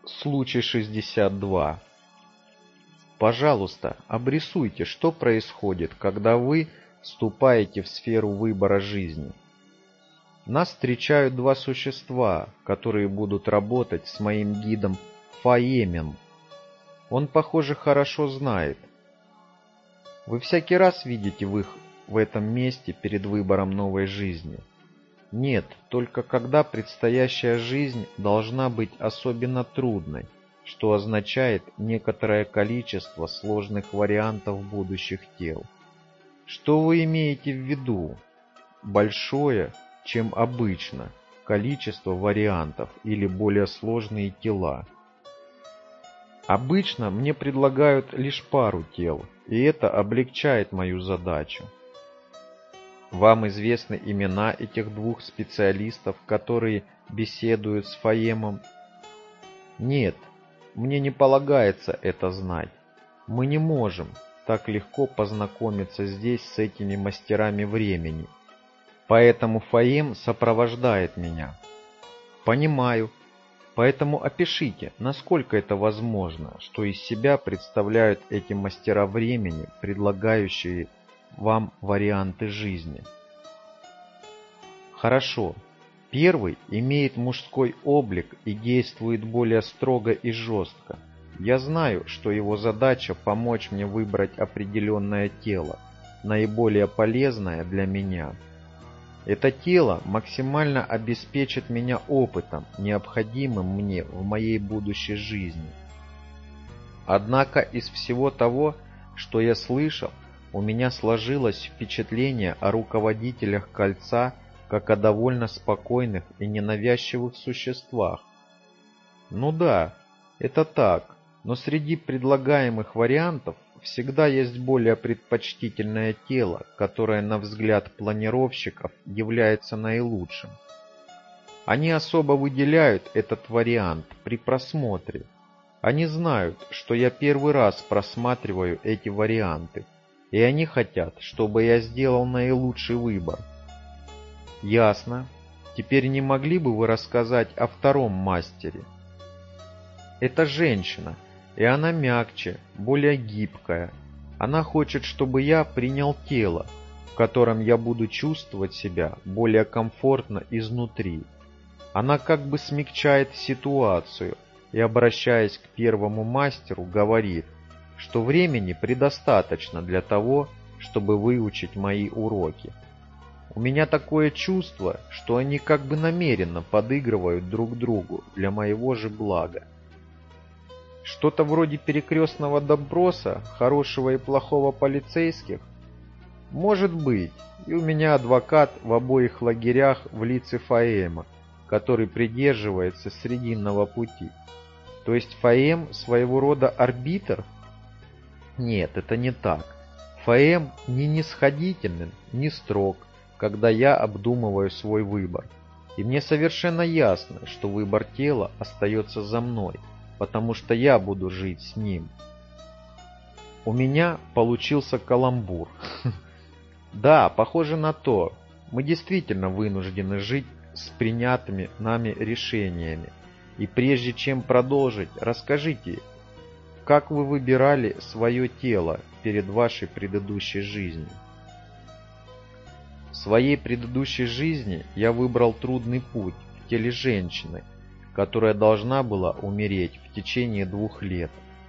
Случай 62. Пожалуйста, обрисуйте, что происходит, когда вы вступаете в сферу выбора жизни. Нас встречают два существа, которые будут работать с моим гидом Фаемом. Он, похоже, хорошо знает. Вы всякий раз видите их в этом месте перед выбором новой жизни? Нет, только когда предстоящая жизнь должна быть особенно трудной, что означает некоторое количество сложных вариантов будущих тел. Что вы имеете в виду? Большое, чем обычно, количество вариантов или более сложные тела? Обычно мне предлагают лишь пару тел, и это облегчает мою задачу. Вам известны имена этих двух специалистов, которые беседуют с Фаемом? Нет, мне не полагается это знать. Мы не можем так легко познакомиться здесь с этими мастерами времени. Поэтому Фаем сопровождает меня. Понимаю. Поэтому опишите, насколько это возможно, что из себя представляют эти мастера времени, предлагающие вам варианты жизни. Хорошо. Первый имеет мужской облик и действует более строго и жестко. Я знаю, что его задача помочь мне выбрать определенное тело, наиболее полезное для меня. Это тело максимально обеспечит меня опытом, необходимым мне в моей будущей жизни. Однако из всего того, что я слышал, у меня сложилось впечатление о руководителях кольца как о довольно спокойных и ненавязчивых существах. Ну да, это так, но среди предлагаемых вариантов всегда есть более предпочтительное тело, которое, на взгляд планировщиков, является наилучшим. Они особо выделяют этот вариант при просмотре. Они знают, что я первый раз просматриваю эти варианты, и они хотят, чтобы я сделал наилучший выбор. Ясно. Теперь не могли бы вы рассказать о втором мастере? Это женщина, и она мягче, более гибкая. Она хочет, чтобы я принял тело, в котором я буду чувствовать себя более комфортно изнутри. Она как бы смягчает ситуацию и, обращаясь к первому мастеру, говорит, что времени предостаточно для того, чтобы выучить мои уроки. У меня такое чувство, что они как бы намеренно подыгрывают друг другу для моего же блага. Что-то вроде перекрестного допроса хорошего и плохого полицейских? Может быть, и у меня адвокат в обоих лагерях в лице Фаема, который придерживается срединного пути. То есть Фаем своего рода арбитр? Нет, это не так. Фаем не нисходителен, не строг, когда я обдумываю свой выбор. И мне совершенно ясно, что выбор тела остается за мной, потому что я буду жить с ним. У меня получился каламбур. Да, похоже на то. Мы действительно вынуждены жить с принятыми нами решениями. И прежде чем продолжить, расскажите, как вы выбирали свое тело перед вашей предыдущей жизнью? В своей предыдущей жизни я выбрал трудный путь в теле женщины, которая должна была умереть в течение 2 лет.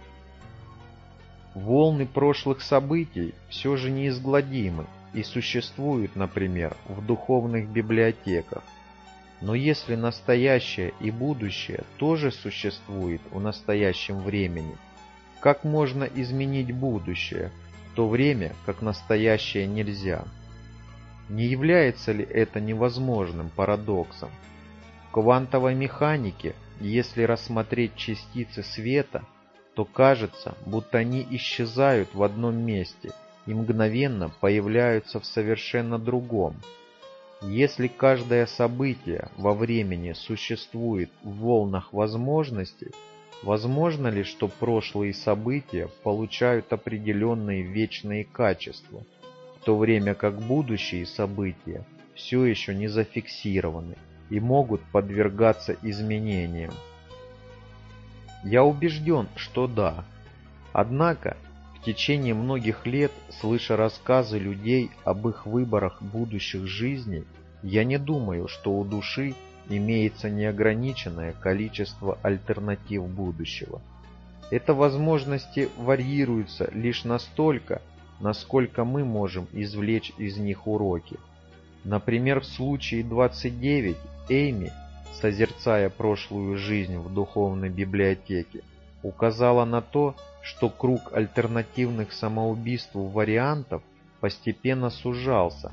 Волны прошлых событий все же неизгладимы и существуют, например, в духовных библиотеках. Но если настоящее и будущее тоже существует в настоящем времени, как можно изменить будущее, в то время как настоящее нельзя? Не является ли это невозможным парадоксом? В квантовой механике, если рассмотреть частицы света, то кажется, будто они исчезают в одном месте и мгновенно появляются в совершенно другом. Если каждое событие во времени существует в волнах возможностей, возможно ли, что прошлые события получают определенные вечные качества, в то время как будущие события все еще не зафиксированы и могут подвергаться изменениям? Я убежден, что да. Однако, в течение многих лет, слыша рассказы людей об их выборах будущих жизней, я не думаю, что у души имеется неограниченное количество альтернатив будущего. Это возможности варьируются лишь настолько, насколько мы можем извлечь из них уроки. Например, в случае 29 Эйми, созерцая прошлую жизнь в духовной библиотеке, указала на то, что круг альтернативных самоубийству вариантов постепенно сужался.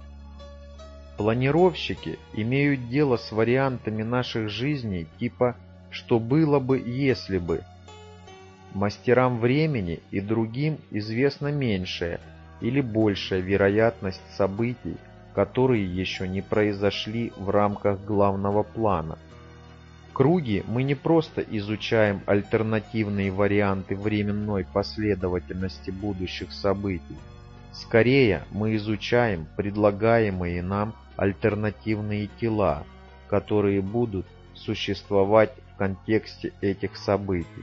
Планировщики имеют дело с вариантами наших жизней типа «что было бы, если бы». Мастерам времени и другим известна меньшая или большая вероятность событий, которые еще не произошли в рамках главного плана. В круге мы не просто изучаем альтернативные варианты временной последовательности будущих событий. Скорее, мы изучаем предлагаемые нам альтернативные тела, которые будут существовать в контексте этих событий.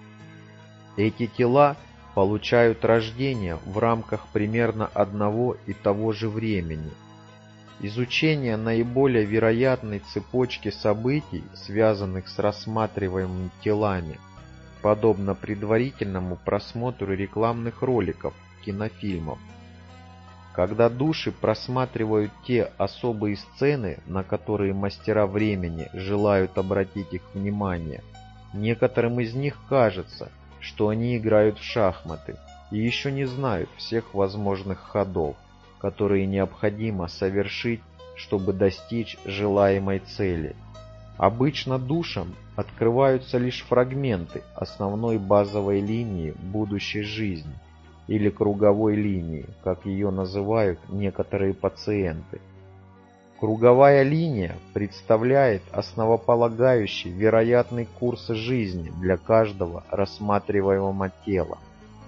Эти тела получают рождение в рамках примерно одного и того же времени. Изучение наиболее вероятной цепочки событий, связанных с рассматриваемыми телами, подобно предварительному просмотру рекламных роликов, кинофильмов. Когда души просматривают те особые сцены, на которые мастера времени желают обратить их внимание, некоторым из них кажется, что они играют в шахматы и еще не знают всех возможных ходов, которые необходимо совершить, чтобы достичь желаемой цели. Обычно душам открываются лишь фрагменты основной базовой линии будущей жизни или круговой линии, как ее называют некоторые пациенты. Круговая линия представляет основополагающий вероятный курс жизни для каждого рассматриваемого тела.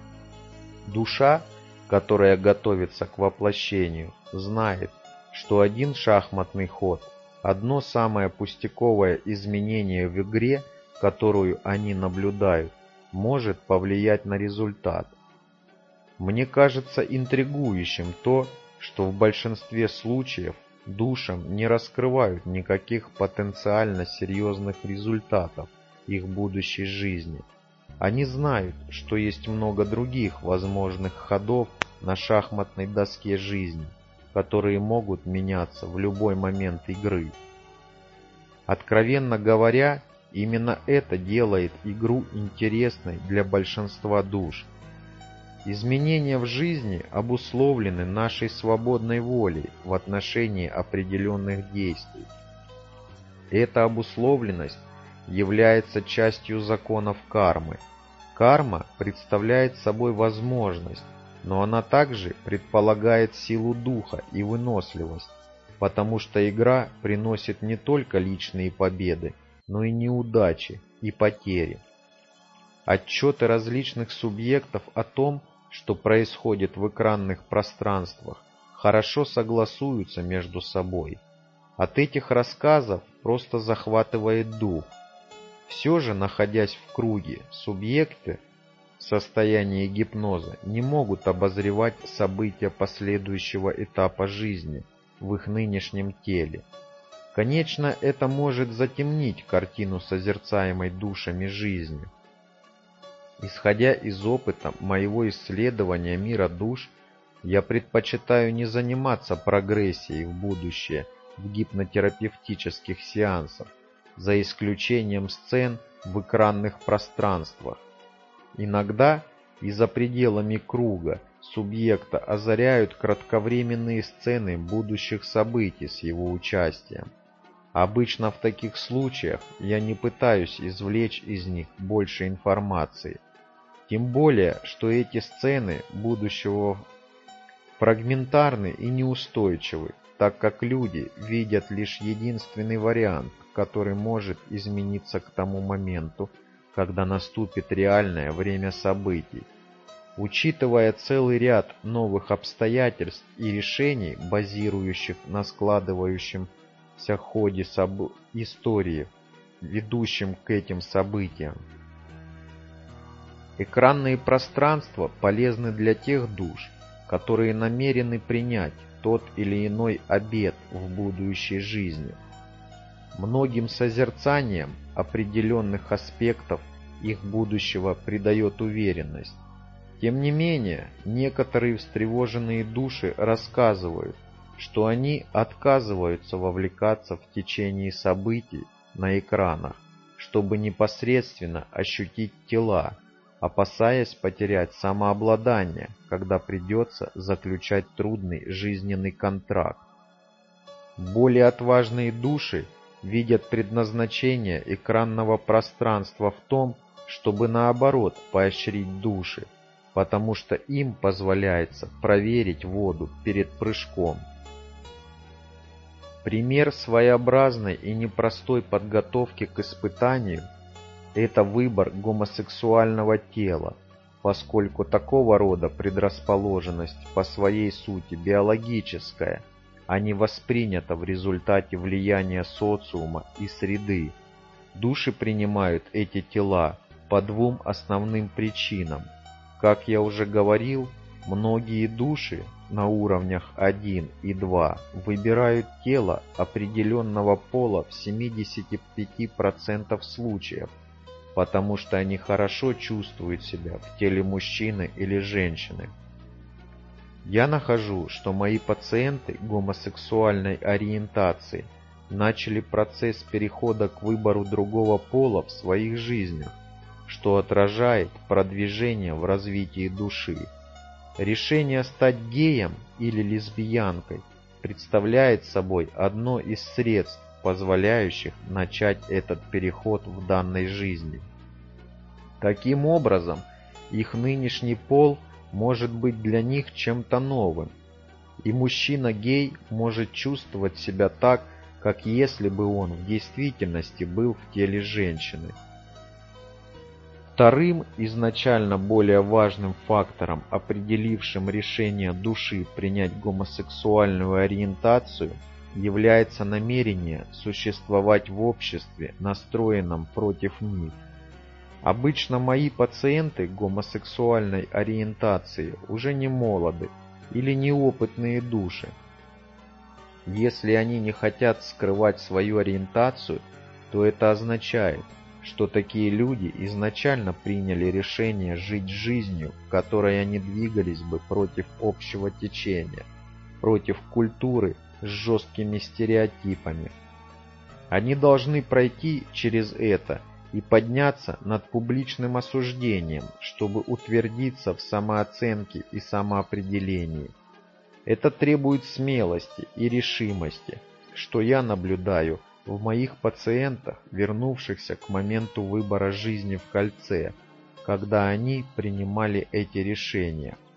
Душа, которая готовится к воплощению, знает, что один шахматный ход, одно самое пустяковое изменение в игре, которую они наблюдают, может повлиять на результат. Мне кажется интригующим то, что в большинстве случаев душам не раскрывают никаких потенциально серьезных результатов их будущей жизни. Они знают, что есть много других возможных ходов на шахматной доске жизни, которые могут меняться в любой момент игры. Откровенно говоря, именно это делает игру интересной для большинства душ. Изменения в жизни обусловлены нашей свободной волей в отношении определенных действий. Эта обусловленность является частью законов кармы. Карма представляет собой возможность, но она также предполагает силу духа и выносливость, потому что игра приносит не только личные победы, но и неудачи и потери. Отчеты различных субъектов о том, что происходит в экранных пространствах, хорошо согласуются между собой. От этих рассказов просто захватывает дух. Все же, находясь в круге, субъекты в состоянии гипноза не могут обозревать события последующего этапа жизни в их нынешнем теле. Конечно, это может затемнить картину созерцаемой душами жизни. Исходя из опыта моего исследования мира душ, я предпочитаю не заниматься прогрессией в будущее в гипнотерапевтических сеансах, за исключением сцен в экранных пространствах. Иногда и за пределами круга субъекта озаряют кратковременные сцены будущих событий с его участием. Обычно в таких случаях я не пытаюсь извлечь из них больше информации. Тем более, что эти сцены будущего фрагментарны и неустойчивы, так как люди видят лишь единственный вариант, который может измениться к тому моменту, когда наступит реальное время событий. Учитывая целый ряд новых обстоятельств и решений, базирующих на складывающемся ходе истории, ведущем к этим событиям, Экранные пространства полезны для тех душ, которые намерены принять тот или иной обет в будущей жизни. Многим созерцанием определенных аспектов их будущего придает уверенность. Тем не менее, некоторые встревоженные души рассказывают, что они отказываются вовлекаться в течение событий на экранах, чтобы непосредственно ощутить тела, опасаясь потерять самообладание, когда придется заключать трудный жизненный контракт. Более отважные души видят предназначение экранного пространства в том, чтобы наоборот поощрить души, потому что им позволяется проверить воду перед прыжком. Пример своеобразной и непростой подготовки к испытанию – это выбор гомосексуального тела, поскольку такого рода предрасположенность по своей сути биологическая, а не воспринята в результате влияния социума и среды. Души принимают эти тела по двум основным причинам. Как я уже говорил, многие души на уровнях 1 и 2 выбирают тело определенного пола в 75% случаев, потому что они хорошо чувствуют себя в теле мужчины или женщины. Я нахожу, что мои пациенты гомосексуальной ориентации начали процесс перехода к выбору другого пола в своих жизнях, что отражает продвижение в развитии души. Решение стать геем или лесбиянкой представляет собой одно из средств, позволяющих начать этот переход в данной жизни. Таким образом, их нынешний пол может быть для них чем-то новым, и мужчина-гей может чувствовать себя так, как если бы он в действительности был в теле женщины. Вторым, изначально более важным фактором, определившим решение души принять гомосексуальную ориентацию, является намерение существовать в обществе, настроенном против них. Обычно мои пациенты гомосексуальной ориентации уже не молоды или неопытные души. Если они не хотят скрывать свою ориентацию, то это означает, что такие люди изначально приняли решение жить жизнью, в которой они двигались бы против общего течения, против культуры с жесткими стереотипами. Они должны пройти через это и подняться над публичным осуждением, чтобы утвердиться в самооценке и самоопределении. Это требует смелости и решимости, что я наблюдаю в моих пациентах, вернувшихся к моменту выбора жизни в кольце, когда они принимали эти решения.